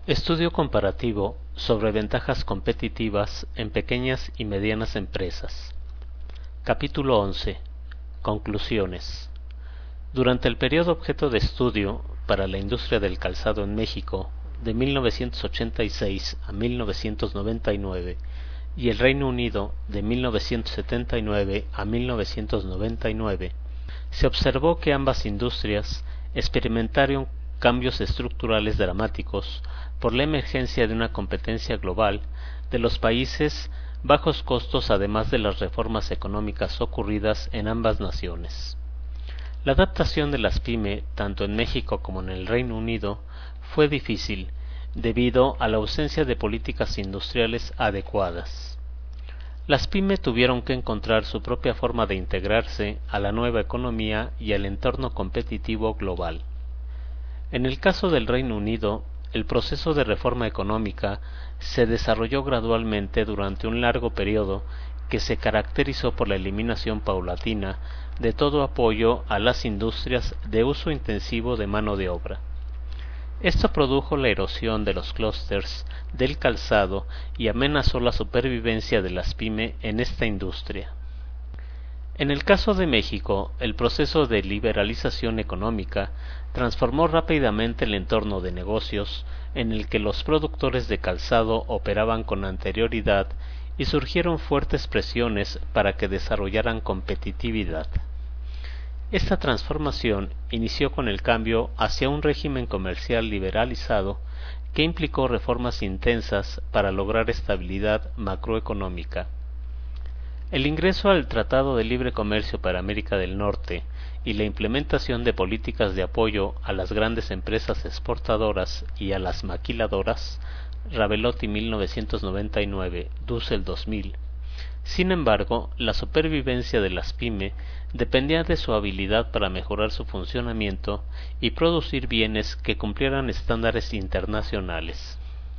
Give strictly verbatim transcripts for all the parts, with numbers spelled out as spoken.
Estudio comparativo sobre ventajas competitivas en pequeñas y medianas empresas. Capítulo once. Conclusiones. Durante el periodo objeto de estudio para la industria del calzado en México, de mil novecientos ochenta y seis a mil novecientos noventa y nueve, y el Reino Unido, de mil novecientos setenta y nueve a mil novecientos noventa y nueve, se observó que ambas industrias experimentaron cambios estructurales dramáticos por la emergencia de una competencia global de los países, bajos costos además de las reformas económicas ocurridas en ambas naciones. La adaptación de las pyme, tanto en México como en el Reino Unido, fue difícil, debido a la ausencia de políticas industriales adecuadas. Las pyme tuvieron que encontrar su propia forma de integrarse a la nueva economía y al entorno competitivo global. En el caso del Reino Unido, el proceso de reforma económica se desarrolló gradualmente durante un largo periodo que se caracterizó por la eliminación paulatina de todo apoyo a las industrias de uso intensivo de mano de obra. Esto produjo la erosión de los clústeres del calzado y amenazó la supervivencia de las pyme en esta industria. En el caso de México, el proceso de liberalización económica transformó rápidamente el entorno de negocios en el que los productores de calzado operaban con anterioridad y surgieron fuertes presiones para que desarrollaran competitividad. Esta transformación inició con el cambio hacia un régimen comercial liberalizado que implicó reformas intensas para lograr estabilidad macroeconómica. El ingreso al Tratado de Libre Comercio para América del Norte y la implementación de políticas de apoyo a las grandes empresas exportadoras y a las maquiladoras, Rabelotti mil novecientos noventa y nueve, Dussel dos mil. Sin embargo, la supervivencia de las pyme dependía de su habilidad para mejorar su funcionamiento y producir bienes que cumplieran estándares internacionales.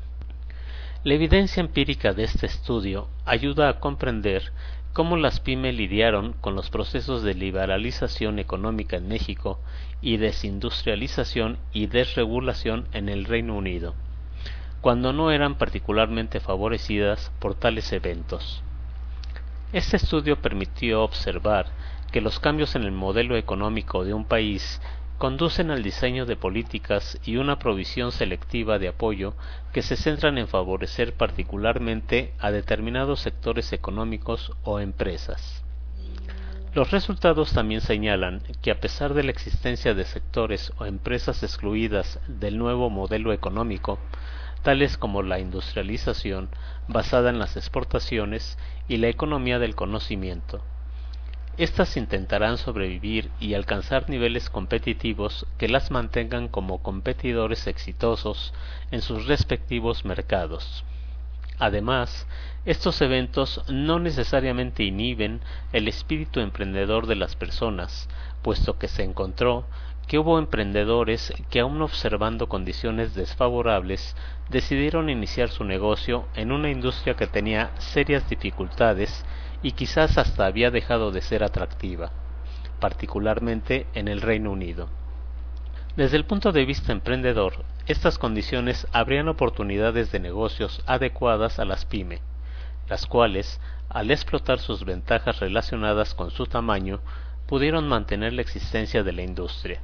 La evidencia empírica de este estudio ayuda a comprender cómo las pyme lidiaron con los procesos de liberalización económica en México y desindustrialización y desregulación en el Reino Unido, cuando no eran particularmente favorecidas por tales eventos. Este estudio permitió observar que los cambios en el modelo económico de un país conducen al diseño de políticas y una provisión selectiva de apoyo que se centran en favorecer particularmente a determinados sectores económicos o empresas. Los resultados también señalan que a pesar de la existencia de sectores o empresas excluidas del nuevo modelo económico, tales como la industrialización basada en las exportaciones y la economía del conocimiento, estas intentarán sobrevivir y alcanzar niveles competitivos que las mantengan como competidores exitosos en sus respectivos mercados. Además, estos eventos no necesariamente inhiben el espíritu emprendedor de las personas, puesto que se encontró que hubo emprendedores que, aun observando condiciones desfavorables, decidieron iniciar su negocio en una industria que tenía serias dificultades y quizás hasta había dejado de ser atractiva, particularmente en el Reino Unido. Desde el punto de vista emprendedor, estas condiciones abrían oportunidades de negocios adecuadas a las pyme, las cuales, al explotar sus ventajas relacionadas con su tamaño, pudieron mantener la existencia de la industria.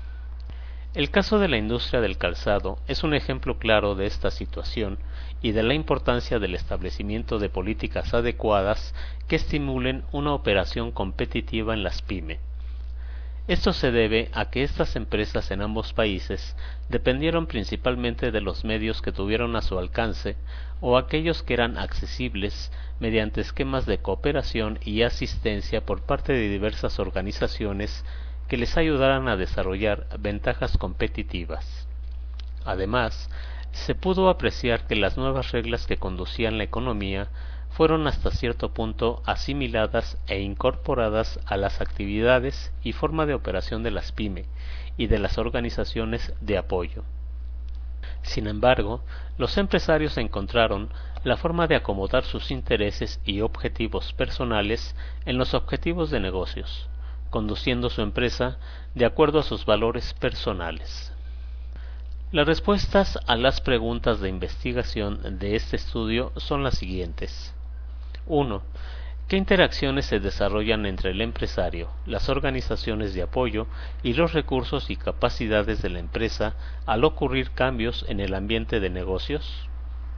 El caso de la industria del calzado es un ejemplo claro de esta situación y de la importancia del establecimiento de políticas adecuadas que estimulen una operación competitiva en las pyme. Esto se debe a que estas empresas en ambos países dependieron principalmente de los medios que tuvieron a su alcance o aquellos que eran accesibles mediante esquemas de cooperación y asistencia por parte de diversas organizaciones que les ayudaran a desarrollar ventajas competitivas. Además, se pudo apreciar que las nuevas reglas que conducían la economía fueron hasta cierto punto asimiladas e incorporadas a las actividades y forma de operación de las pyme y de las organizaciones de apoyo. Sin embargo, los empresarios encontraron la forma de acomodar sus intereses y objetivos personales en los objetivos de negocios, conduciendo su empresa de acuerdo a sus valores personales. Las respuestas a las preguntas de investigación de este estudio son las siguientes. uno. ¿Qué interacciones se desarrollan entre el empresario, las organizaciones de apoyo y los recursos y capacidades de la empresa al ocurrir cambios en el ambiente de negocios?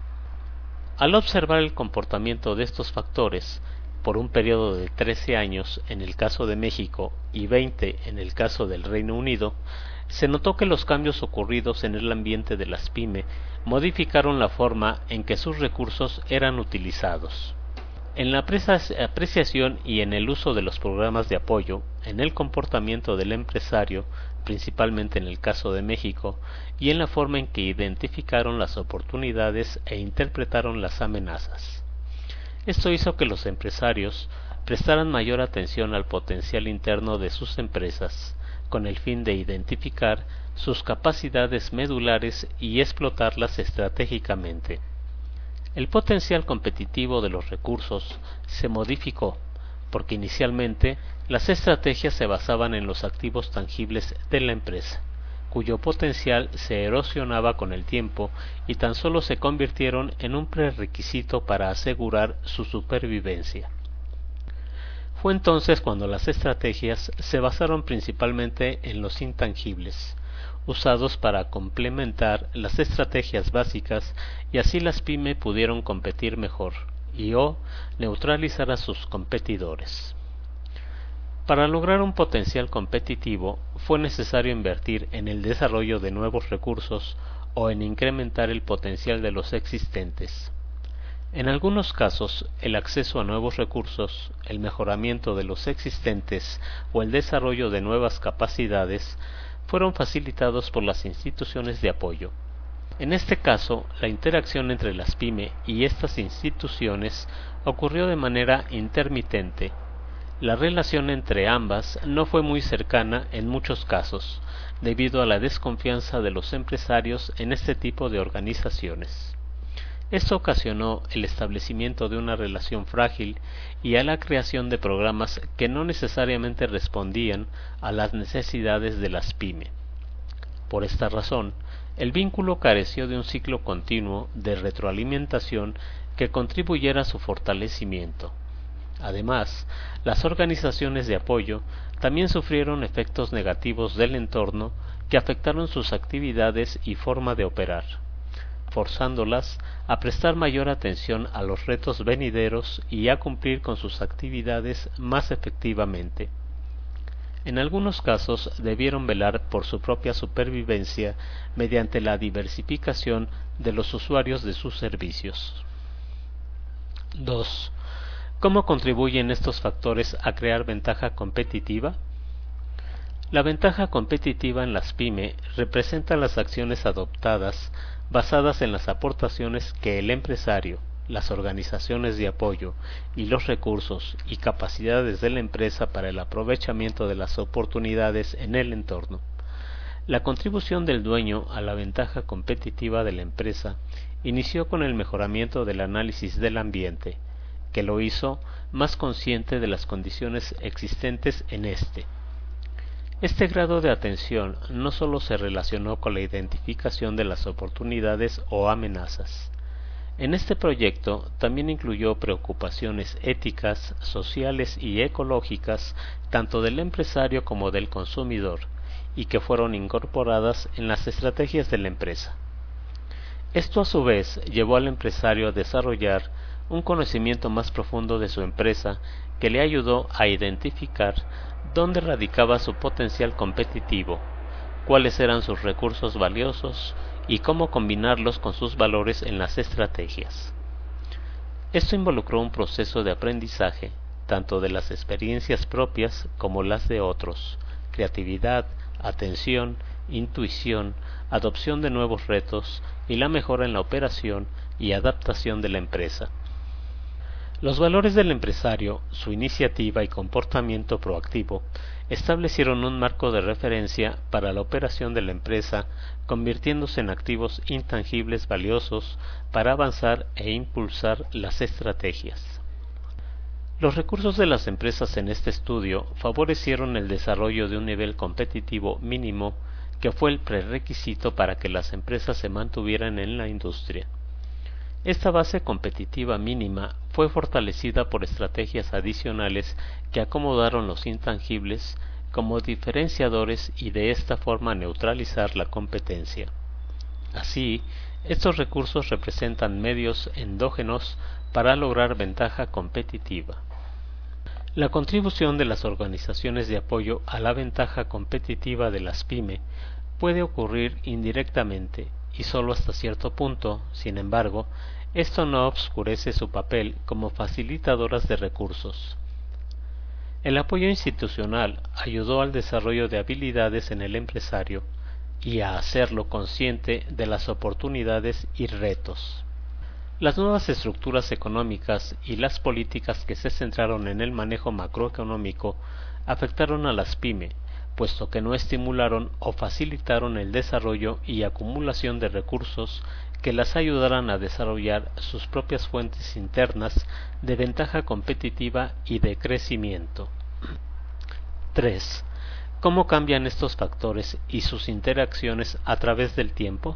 Al observar el comportamiento de estos factores por un periodo de trece años en el caso de México y veinte en el caso del Reino Unido, se notó que los cambios ocurridos en el ambiente de las pyme modificaron la forma en que sus recursos eran utilizados. En la apreciación y en el uso de los programas de apoyo, en el comportamiento del empresario, principalmente en el caso de México, y en la forma en que identificaron las oportunidades e interpretaron las amenazas. Esto hizo que los empresarios prestaran mayor atención al potencial interno de sus empresas, con el fin de identificar sus capacidades medulares y explotarlas estratégicamente. El potencial competitivo de los recursos se modificó, porque inicialmente las estrategias se basaban en los activos tangibles de la empresa, cuyo potencial se erosionaba con el tiempo y tan solo se convirtieron en un prerequisito para asegurar su supervivencia. Fue entonces cuando las estrategias se basaron principalmente en los intangibles, usados para complementar las estrategias básicas, y así las pyme pudieron competir mejor y o neutralizar a sus competidores. Para lograr un potencial competitivo fue necesario invertir en el desarrollo de nuevos recursos o en incrementar el potencial de los existentes. En algunos casos, el acceso a nuevos recursos, el mejoramiento de los existentes o el desarrollo de nuevas capacidades fueron facilitados por las instituciones de apoyo. En este caso, la interacción entre las pyme y estas instituciones ocurrió de manera intermitente. La relación entre ambas no fue muy cercana en muchos casos, debido a la desconfianza de los empresarios en este tipo de organizaciones. Esto ocasionó el establecimiento de una relación frágil y a la creación de programas que no necesariamente respondían a las necesidades de las pyme. Por esta razón, el vínculo careció de un ciclo continuo de retroalimentación que contribuyera a su fortalecimiento. Además, las organizaciones de apoyo también sufrieron efectos negativos del entorno que afectaron sus actividades y forma de operar, forzándolas a prestar mayor atención a los retos venideros y a cumplir con sus actividades más efectivamente. En algunos casos debieron velar por su propia supervivencia mediante la diversificación de los usuarios de sus servicios. dos. ¿Cómo contribuyen estos factores a crear ventaja competitiva? La ventaja competitiva en las pyme representa las acciones adoptadas basadas en las aportaciones que el empresario, las organizaciones de apoyo y los recursos y capacidades de la empresa para el aprovechamiento de las oportunidades en el entorno. La contribución del dueño a la ventaja competitiva de la empresa inició con el mejoramiento del análisis del ambiente, que lo hizo más consciente de las condiciones existentes en éste. Este grado de atención no solo se relacionó con la identificación de las oportunidades o amenazas. En este proyecto también incluyó preocupaciones éticas, sociales y ecológicas tanto del empresario como del consumidor, y que fueron incorporadas en las estrategias de la empresa. Esto a su vez llevó al empresario a desarrollar un conocimiento más profundo de su empresa que le ayudó a identificar dónde radicaba su potencial competitivo, cuáles eran sus recursos valiosos y cómo combinarlos con sus valores en las estrategias. Esto involucró un proceso de aprendizaje, tanto de las experiencias propias como las de otros, creatividad, atención, intuición, adopción de nuevos retos y la mejora en la operación y adaptación de la empresa. Los valores del empresario, su iniciativa y comportamiento proactivo establecieron un marco de referencia para la operación de la empresa, convirtiéndose en activos intangibles valiosos para avanzar e impulsar las estrategias. Los recursos de las empresas en este estudio favorecieron el desarrollo de un nivel competitivo mínimo que fue el prerequisito para que las empresas se mantuvieran en la industria. Esta base competitiva mínima fue fortalecida por estrategias adicionales que acomodaron los intangibles como diferenciadores y de esta forma neutralizar la competencia. Así, estos recursos representan medios endógenos para lograr ventaja competitiva. La contribución de las organizaciones de apoyo a la ventaja competitiva de las pyme puede ocurrir indirectamente y solo hasta cierto punto. Sin embargo, esto no obscurece su papel como facilitadoras de recursos. El apoyo institucional ayudó al desarrollo de habilidades en el empresario y a hacerlo consciente de las oportunidades y retos. Las nuevas estructuras económicas y las políticas que se centraron en el manejo macroeconómico afectaron a las pyme, puesto que no estimularon o facilitaron el desarrollo y acumulación de recursos que las ayudaran a desarrollar sus propias fuentes internas de ventaja competitiva y de crecimiento. tres. ¿Cómo cambian estos factores y sus interacciones a través del tiempo?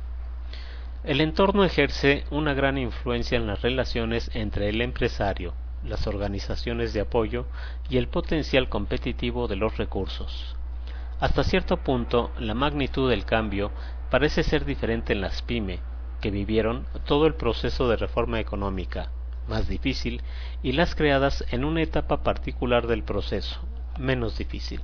El entorno ejerce una gran influencia en las relaciones entre el empresario, las organizaciones de apoyo y el potencial competitivo de los recursos. Hasta cierto punto, la magnitud del cambio parece ser diferente en las pyme, que vivieron todo el proceso de reforma económica, más difícil, y las creadas en una etapa particular del proceso, menos difícil.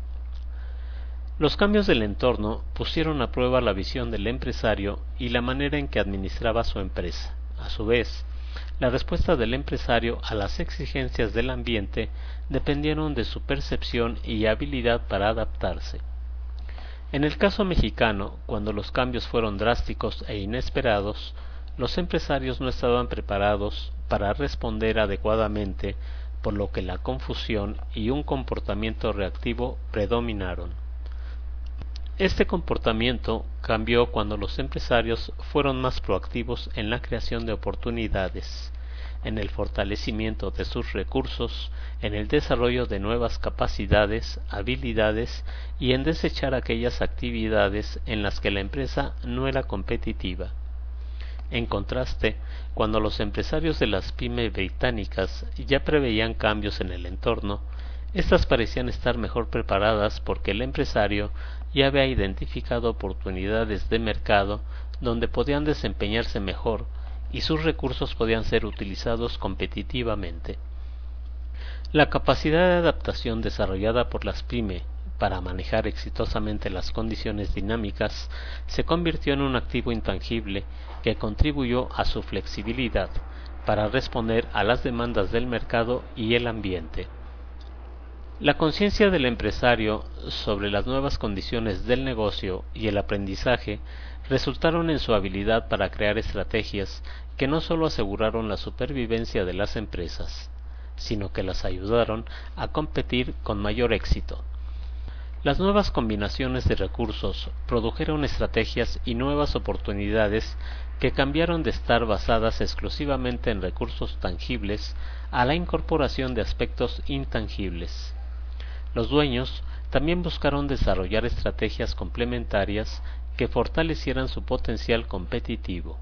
Los cambios del entorno pusieron a prueba la visión del empresario y la manera en que administraba su empresa. A su vez, la respuesta del empresario a las exigencias del ambiente dependieron de su percepción y habilidad para adaptarse. En el caso mexicano, cuando los cambios fueron drásticos e inesperados, los empresarios no estaban preparados para responder adecuadamente, por lo que la confusión y un comportamiento reactivo predominaron. Este comportamiento cambió cuando los empresarios fueron más proactivos en la creación de oportunidades, en el fortalecimiento de sus recursos, en el desarrollo de nuevas capacidades, habilidades y en desechar aquellas actividades en las que la empresa no era competitiva. En contraste, cuando los empresarios de las pymes británicas ya preveían cambios en el entorno, estas parecían estar mejor preparadas porque el empresario ya había identificado oportunidades de mercado donde podían desempeñarse mejor y sus recursos podían ser utilizados competitivamente. La capacidad de adaptación desarrollada por las pyme para manejar exitosamente las condiciones dinámicas se convirtió en un activo intangible que contribuyó a su flexibilidad para responder a las demandas del mercado y el ambiente. La conciencia del empresario sobre las nuevas condiciones del negocio y el aprendizaje resultaron en su habilidad para crear estrategias que no solo aseguraron la supervivencia de las empresas, sino que las ayudaron a competir con mayor éxito. Las nuevas combinaciones de recursos produjeron estrategias y nuevas oportunidades que cambiaron de estar basadas exclusivamente en recursos tangibles a la incorporación de aspectos intangibles. Los dueños también buscaron desarrollar estrategias complementarias que fortalecieran su potencial competitivo.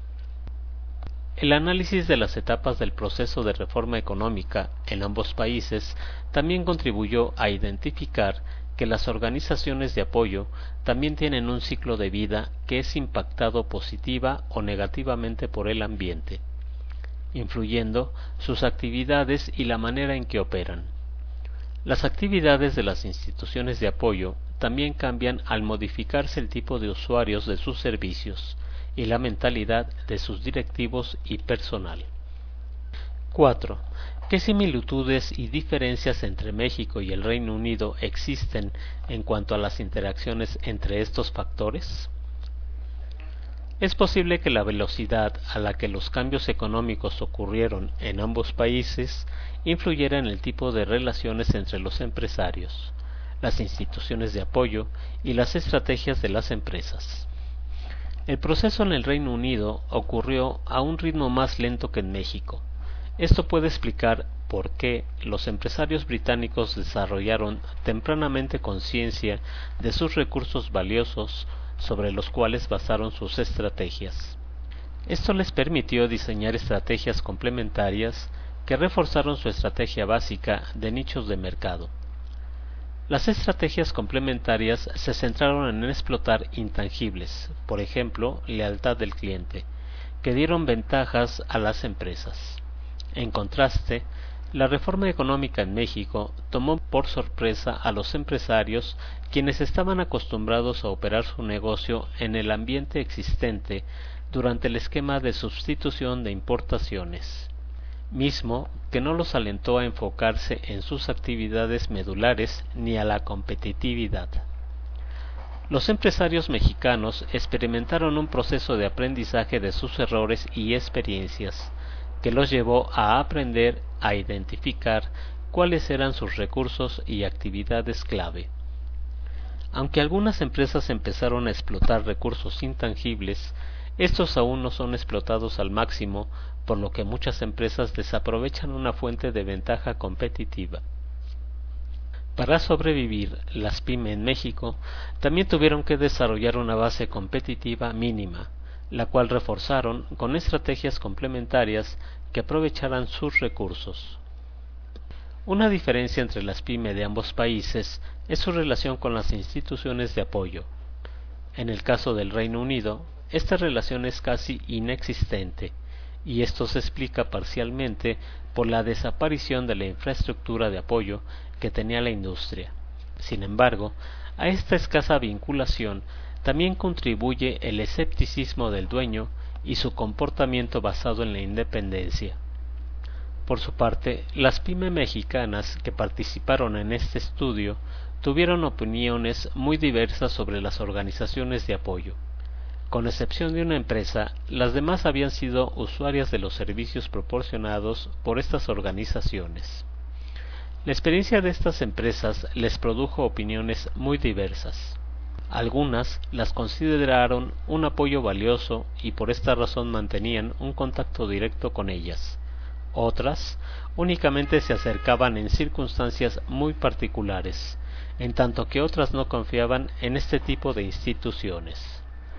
El análisis de las etapas del proceso de reforma económica en ambos países también contribuyó a identificar que las organizaciones de apoyo también tienen un ciclo de vida que es impactado positiva o negativamente por el ambiente, influyendo sus actividades y la manera en que operan. Las actividades de las instituciones de apoyo también cambian al modificarse el tipo de usuarios de sus servicios y la mentalidad de sus directivos y personal. cuatro. ¿Qué similitudes y diferencias entre México y el Reino Unido existen en cuanto a las interacciones entre estos factores? Es posible que la velocidad a la que los cambios económicos ocurrieron en ambos países influyera en el tipo de relaciones entre los empresarios, las instituciones de apoyo y las estrategias de las empresas. El proceso en el Reino Unido ocurrió a un ritmo más lento que en México. Esto puede explicar por qué los empresarios británicos desarrollaron tempranamente conciencia de sus recursos valiosos sobre los cuales basaron sus estrategias. Esto les permitió diseñar estrategias complementarias que reforzaron su estrategia básica de nichos de mercado. Las estrategias complementarias se centraron en explotar intangibles, por ejemplo, lealtad del cliente, que dieron ventajas a las empresas. En contraste, la reforma económica en México tomó por sorpresa a los empresarios, quienes estaban acostumbrados a operar su negocio en el ambiente existente durante el esquema de sustitución de importaciones, mismo que no los alentó a enfocarse en sus actividades medulares ni a la competitividad. Los empresarios mexicanos experimentaron un proceso de aprendizaje de sus errores y experiencias, que los llevó a aprender a identificar cuáles eran sus recursos y actividades clave. Aunque algunas empresas empezaron a explotar recursos intangibles, estos aún no son explotados al máximo, por lo que muchas empresas desaprovechan una fuente de ventaja competitiva. Para sobrevivir, las pymes en México también tuvieron que desarrollar una base competitiva mínima, la cual reforzaron con estrategias complementarias que aprovecharan sus recursos. Una diferencia entre las pymes de ambos países es su relación con las instituciones de apoyo. En el caso del Reino Unido, esta relación es casi inexistente, y esto se explica parcialmente por la desaparición de la infraestructura de apoyo que tenía la industria. Sin embargo, a esta escasa vinculación también contribuye el escepticismo del dueño y su comportamiento basado en la independencia. Por su parte, las pymes mexicanas que participaron en este estudio tuvieron opiniones muy diversas sobre las organizaciones de apoyo. Con excepción de una empresa, las demás habían sido usuarias de los servicios proporcionados por estas organizaciones. La experiencia de estas empresas les produjo opiniones muy diversas. Algunas las consideraron un apoyo valioso y por esta razón mantenían un contacto directo con ellas. Otras únicamente se acercaban en circunstancias muy particulares, en tanto que otras no confiaban en este tipo de instituciones.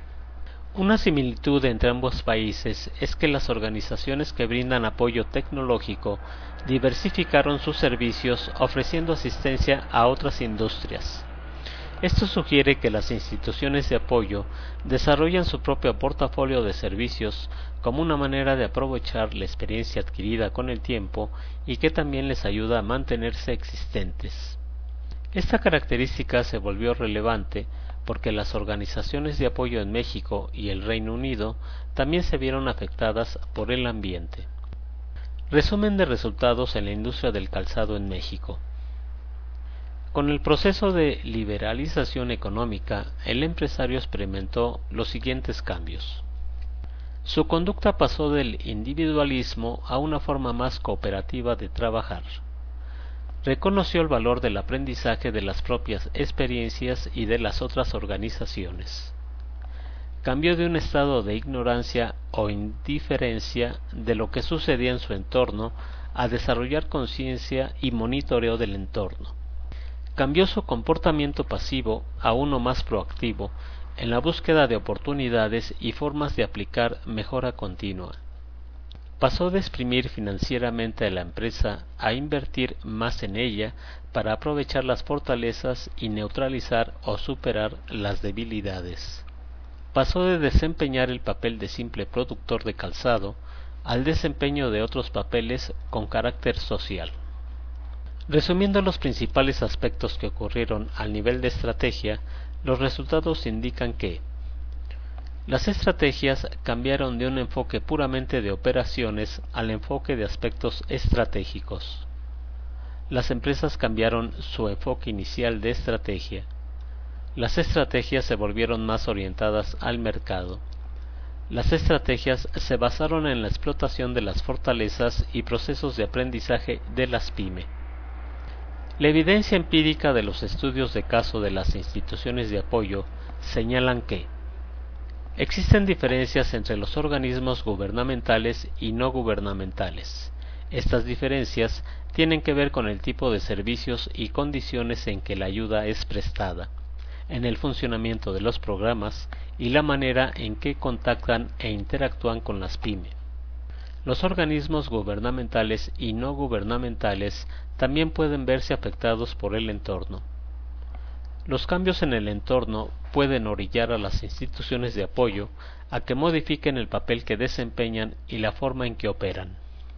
Una similitud entre ambos países es que las organizaciones que brindan apoyo tecnológico diversificaron sus servicios ofreciendo asistencia a otras industrias. Esto sugiere que las instituciones de apoyo desarrollan su propio portafolio de servicios como una manera de aprovechar la experiencia adquirida con el tiempo y que también les ayuda a mantenerse existentes. Esta característica se volvió relevante porque las organizaciones de apoyo en México y el Reino Unido también se vieron afectadas por el ambiente. Resumen de resultados en la industria del calzado en México. Con el proceso de liberalización económica, el empresario experimentó los siguientes cambios. Su conducta pasó del individualismo a una forma más cooperativa de trabajar. Reconoció el valor del aprendizaje de las propias experiencias y de las otras organizaciones. Cambió de un estado de ignorancia o indiferencia de lo que sucedía en su entorno a desarrollar conciencia y monitoreo del entorno. Cambió su comportamiento pasivo a uno más proactivo en la búsqueda de oportunidades y formas de aplicar mejora continua. Pasó de exprimir financieramente a la empresa a invertir más en ella para aprovechar las fortalezas y neutralizar o superar las debilidades. Pasó de desempeñar el papel de simple productor de calzado al desempeño de otros papeles con carácter social. Resumiendo los principales aspectos que ocurrieron al nivel de estrategia, los resultados indican que las estrategias cambiaron de un enfoque puramente de operaciones al enfoque de aspectos estratégicos. Las empresas cambiaron su enfoque inicial de estrategia. Las estrategias se volvieron más orientadas al mercado. Las estrategias se basaron en la explotación de las fortalezas y procesos de aprendizaje de las pymes. La evidencia empírica de los estudios de caso de las instituciones de apoyo señalan que existen diferencias entre los organismos gubernamentales y no gubernamentales, Estas diferencias tienen que ver con el tipo de servicios y condiciones en que la ayuda es prestada, en el funcionamiento de los programas y la manera en que contactan e interactúan con las pymes. Los organismos gubernamentales y no gubernamentales también pueden verse afectados por el entorno. Los cambios en el entorno pueden orillar a las instituciones de apoyo a que modifiquen el papel que desempeñan y la forma en que operan.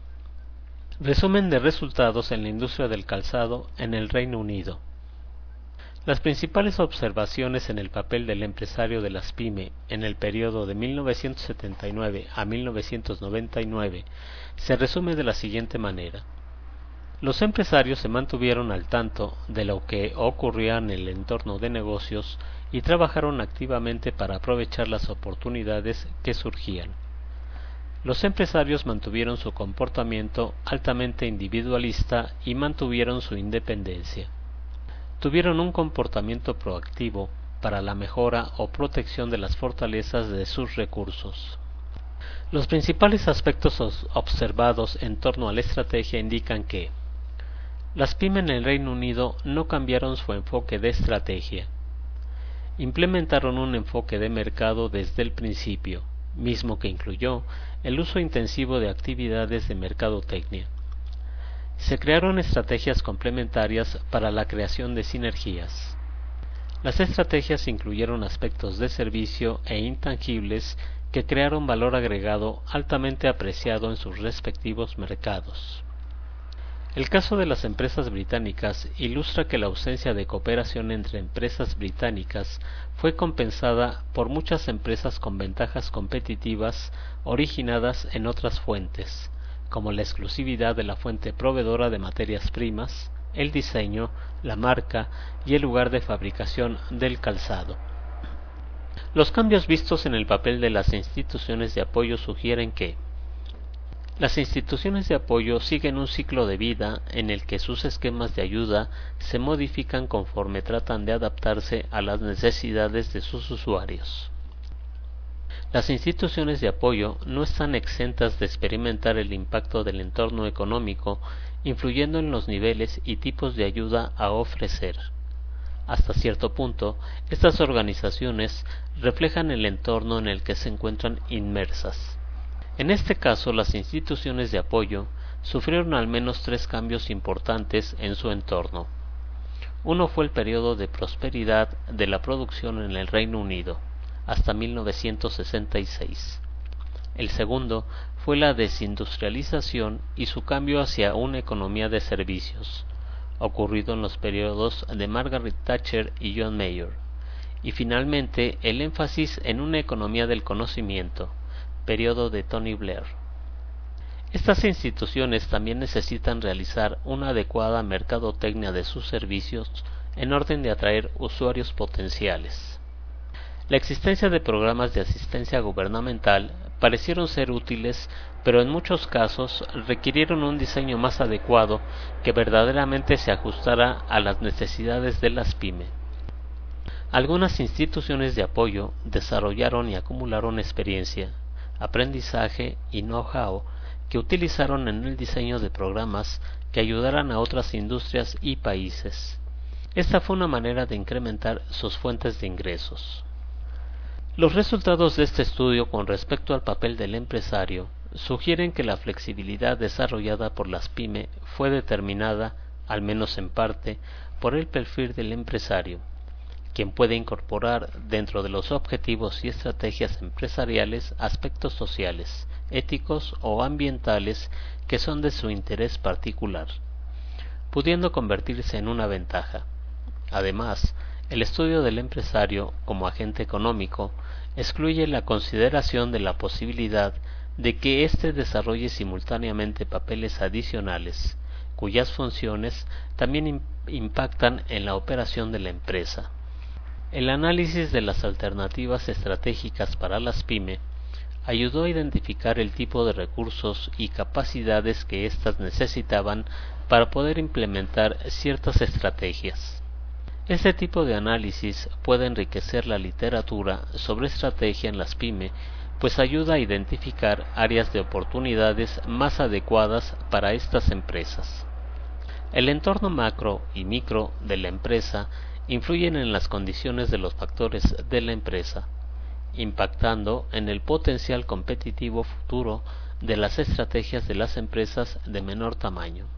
Resumen de resultados en la industria del calzado en el Reino Unido. Las principales observaciones en el papel del empresario de las pymes en el periodo de mil novecientos setenta y nueve a mil novecientos noventa y nueve se resume de la siguiente manera. Los empresarios se mantuvieron al tanto de lo que ocurría en el entorno de negocios y trabajaron activamente para aprovechar las oportunidades que surgían. Los empresarios mantuvieron su comportamiento altamente individualista y mantuvieron su independencia. Tuvieron un comportamiento proactivo para la mejora o protección de las fortalezas de sus recursos. Los principales aspectos observados en torno a la estrategia indican que las pymes en el Reino Unido no cambiaron su enfoque de estrategia. Implementaron un enfoque de mercado desde el principio, mismo que incluyó el uso intensivo de actividades de mercadotecnia. Se crearon estrategias complementarias para la creación de sinergias. Las estrategias incluyeron aspectos de servicio e intangibles que crearon valor agregado altamente apreciado en sus respectivos mercados. El caso de las empresas británicas ilustra que la ausencia de cooperación entre empresas británicas fue compensada por muchas empresas con ventajas competitivas originadas en otras fuentes, como la exclusividad de la fuente proveedora de materias primas, el diseño, la marca y el lugar de fabricación del calzado. Los cambios vistos en el papel de las instituciones de apoyo sugieren que las instituciones de apoyo siguen un ciclo de vida en el que sus esquemas de ayuda se modifican conforme tratan de adaptarse a las necesidades de sus usuarios. Las instituciones de apoyo no están exentas de experimentar el impacto del entorno económico, influyendo en los niveles y tipos de ayuda a ofrecer. Hasta cierto punto, estas organizaciones reflejan el entorno en el que se encuentran inmersas. En este caso, las instituciones de apoyo sufrieron al menos tres cambios importantes en su entorno. Uno fue el periodo de prosperidad de la producción en el Reino Unido, hasta mil novecientos sesenta y seis. El segundo fue la desindustrialización y su cambio hacia una economía de servicios, ocurrido en los periodos de Margaret Thatcher y John Major. Y finalmente, el énfasis en una economía del conocimiento, periodo de Tony Blair. Estas instituciones también necesitan realizar una adecuada mercadotecnia de sus servicios en orden de atraer usuarios potenciales. La existencia de programas de asistencia gubernamental parecieron ser útiles, pero en muchos casos requirieron un diseño más adecuado que verdaderamente se ajustara a las necesidades de las pymes. Algunas instituciones de apoyo desarrollaron y acumularon experiencia, aprendizaje y know-how que utilizaron en el diseño de programas que ayudaran a otras industrias y países. Esta fue una manera de incrementar sus fuentes de ingresos. Los resultados de este estudio con respecto al papel del empresario sugieren que la flexibilidad desarrollada por las pymes fue determinada, al menos en parte, por el perfil del empresario, quien puede incorporar dentro de los objetivos y estrategias empresariales aspectos sociales, éticos o ambientales que son de su interés particular, pudiendo convertirse en una ventaja. Además, el estudio del empresario como agente económico excluye la consideración de la posibilidad de que éste desarrolle simultáneamente papeles adicionales, cuyas funciones también impactan en la operación de la empresa. El análisis de las alternativas estratégicas para las pymes ayudó a identificar el tipo de recursos y capacidades que éstas necesitaban para poder implementar ciertas estrategias. Este tipo de análisis puede enriquecer la literatura sobre estrategia en las pymes pues ayuda a identificar áreas de oportunidades más adecuadas para estas empresas. El entorno macro y micro de la empresa influyen en las condiciones de los factores de la empresa, impactando en el potencial competitivo futuro de las estrategias de las empresas de menor tamaño.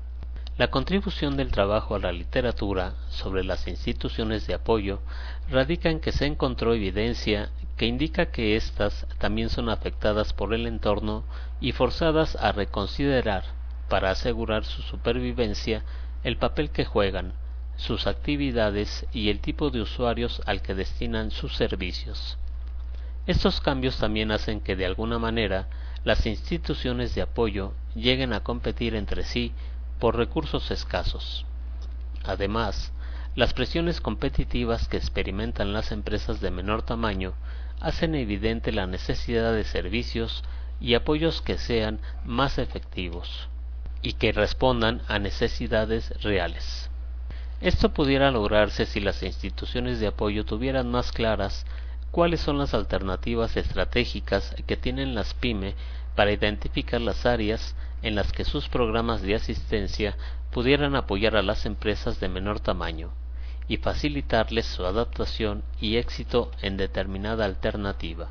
La contribución del trabajo a la literatura sobre las instituciones de apoyo radica en que se encontró evidencia que indica que éstas también son afectadas por el entorno y forzadas a reconsiderar, para asegurar su supervivencia, el papel que juegan, sus actividades y el tipo de usuarios al que destinan sus servicios. Estos cambios también hacen que de alguna manera las instituciones de apoyo lleguen a competir entre sí por recursos escasos. Además, las presiones competitivas que experimentan las empresas de menor tamaño hacen evidente la necesidad de servicios y apoyos que sean más efectivos y que respondan a necesidades reales. Esto pudiera lograrse si las instituciones de apoyo tuvieran más claras cuáles son las alternativas estratégicas que tienen las pyme para identificar las áreas en las que sus programas de asistencia pudieran apoyar a las empresas de menor tamaño y facilitarles su adaptación y éxito en determinada alternativa.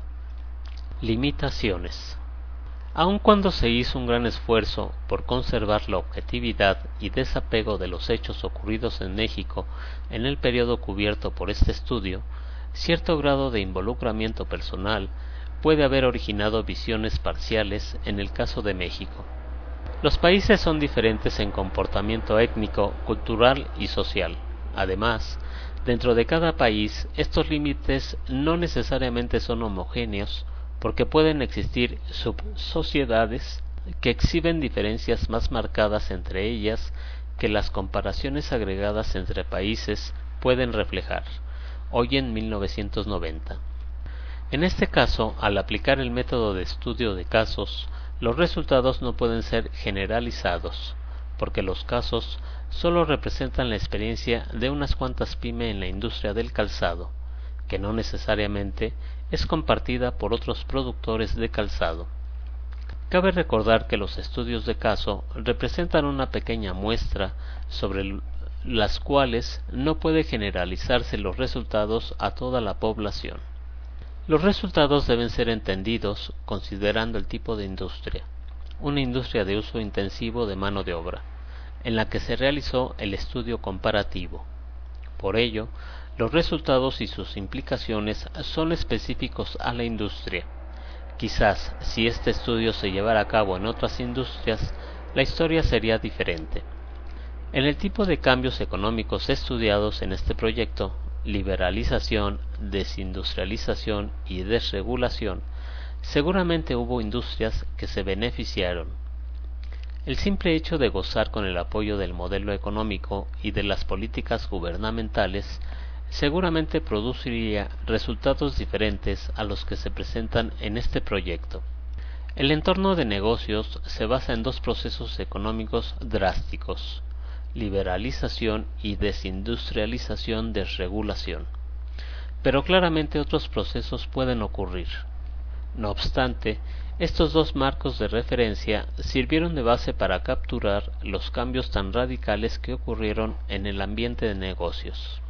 Limitaciones. Aun cuando se hizo un gran esfuerzo por conservar la objetividad y desapego de los hechos ocurridos en México en el periodo cubierto por este estudio, cierto grado de involucramiento personal puede haber originado visiones parciales en el caso de México. Los países son diferentes en comportamiento étnico, cultural y social. Además, dentro de cada país, estos límites no necesariamente son homogéneos, porque pueden existir subsociedades que exhiben diferencias más marcadas entre ellas que las comparaciones agregadas entre países pueden reflejar, hoy en mil novecientos noventa. En este caso, al aplicar el método de estudio de casos, los resultados no pueden ser generalizados, porque los casos solo representan la experiencia de unas cuantas pymes en la industria del calzado, que no necesariamente es compartida por otros productores de calzado. Cabe recordar que los estudios de caso representan una pequeña muestra sobre las cuales no puede generalizarse los resultados a toda la población. Los resultados deben ser entendidos considerando el tipo de industria, una industria de uso intensivo de mano de obra, en la que se realizó el estudio comparativo. Por ello, los resultados y sus implicaciones son específicos a la industria. Quizás, si este estudio se llevara a cabo en otras industrias, la historia sería diferente. En el tipo de cambios económicos estudiados en este proyecto, liberalización, desindustrialización y desregulación, seguramente hubo industrias que se beneficiaron. El simple hecho de gozar con el apoyo del modelo económico y de las políticas gubernamentales seguramente produciría resultados diferentes a los que se presentan en este proyecto. El entorno de negocios se basa en dos procesos económicos drásticos: liberalización y desindustrialización, desregulación. Pero claramente otros procesos pueden ocurrir. No obstante, estos dos marcos de referencia sirvieron de base para capturar los cambios tan radicales que ocurrieron en el ambiente de negocios.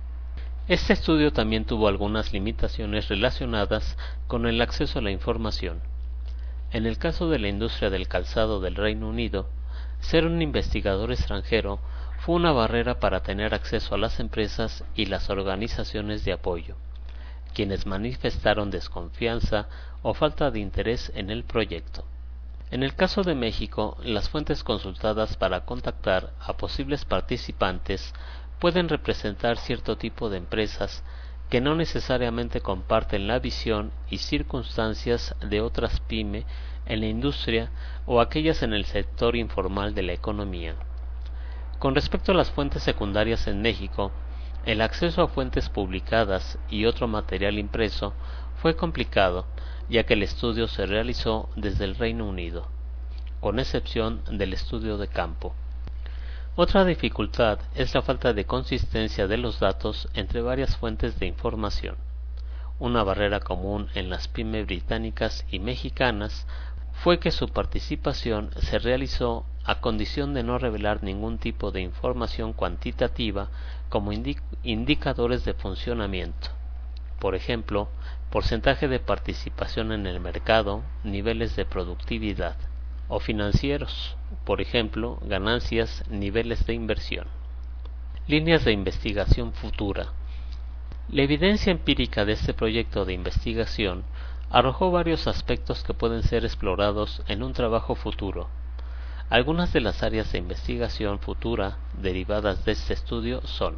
Este estudio también tuvo algunas limitaciones relacionadas con el acceso a la información. En el caso de la industria del calzado del Reino Unido, ser un investigador extranjero fue una barrera para tener acceso a las empresas y las organizaciones de apoyo, quienes manifestaron desconfianza o falta de interés en el proyecto. En el caso de México, las fuentes consultadas para contactar a posibles participantes pueden representar cierto tipo de empresas que no necesariamente comparten la visión y circunstancias de otras pyme en la industria o aquellas en el sector informal de la economía. Con respecto a las fuentes secundarias en México, el acceso a fuentes publicadas y otro material impreso fue complicado, ya que el estudio se realizó desde el Reino Unido, con excepción del estudio de campo. Otra dificultad es la falta de consistencia de los datos entre varias fuentes de información. una barrera común en las pymes británicas y mexicanas fue que su participación se realizó a condición de no revelar ningún tipo de información cuantitativa como indi- indicadores de funcionamiento. Por ejemplo, porcentaje de participación en el mercado, niveles de productividad, o financieros, por ejemplo, ganancias, niveles de inversión. Líneas de investigación futura. La evidencia empírica de este proyecto de investigación arrojó varios aspectos que pueden ser explorados en un trabajo futuro. Algunas de las áreas de investigación futura derivadas de este estudio son: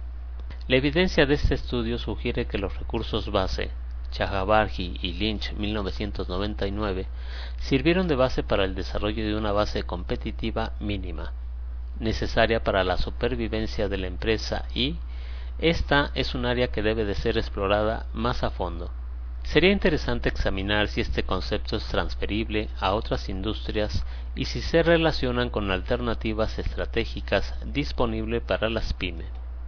la evidencia de este estudio sugiere que los recursos base, Chakrabarty y Lynch mil novecientos noventa y nueve, sirvieron de base para el desarrollo de una base competitiva mínima, necesaria para la supervivencia de la empresa y esta es un área que debe de ser explorada más a fondo. Sería interesante examinar si este concepto es transferible a otras industrias y si se relacionan con alternativas estratégicas disponibles para las pymes.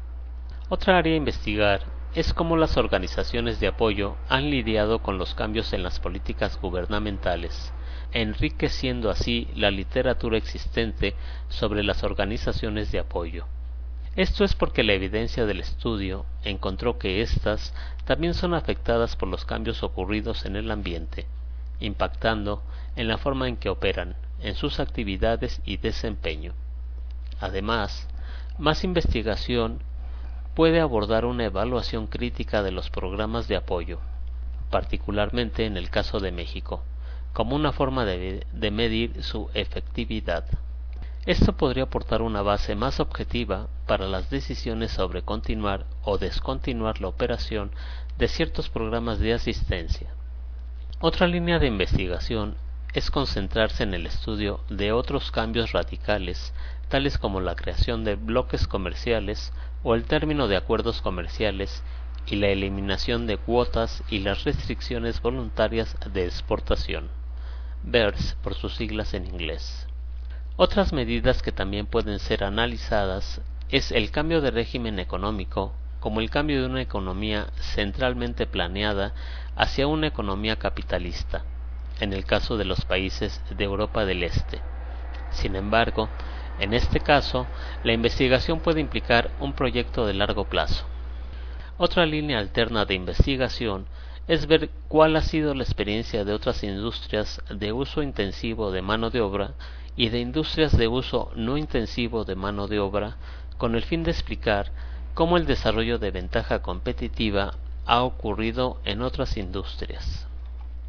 Otra área a investigar es cómo las organizaciones de apoyo han lidiado con los cambios en las políticas gubernamentales, enriqueciendo así la literatura existente sobre las organizaciones de apoyo. Esto es porque la evidencia del estudio encontró que éstas también son afectadas por los cambios ocurridos en el ambiente, impactando en la forma en que operan, en sus actividades y desempeño. Además, más investigación puede abordar una evaluación crítica de los programas de apoyo, particularmente en el caso de México, como una forma de, de medir su efectividad. Esto podría aportar una base más objetiva para las decisiones sobre continuar o descontinuar la operación de ciertos programas de asistencia. Otra línea de investigación es concentrarse en el estudio de otros cambios radicales, tales como la creación de bloques comerciales o el término de acuerdos comerciales y la eliminación de cuotas y las restricciones voluntarias de exportación, B E R S por sus siglas en inglés. Otras medidas que también pueden ser analizadas es el cambio de régimen económico, como el cambio de una economía centralmente planeada hacia una economía capitalista, en el caso de los países de Europa del Este. Sin embargo, en este caso, la investigación puede implicar un proyecto de largo plazo. Otra línea alterna de investigación es ver cuál ha sido la experiencia de otras industrias de uso intensivo de mano de obra y de industrias de uso no intensivo de mano de obra, con el fin de explicar cómo el desarrollo de ventaja competitiva ha ocurrido en otras industrias.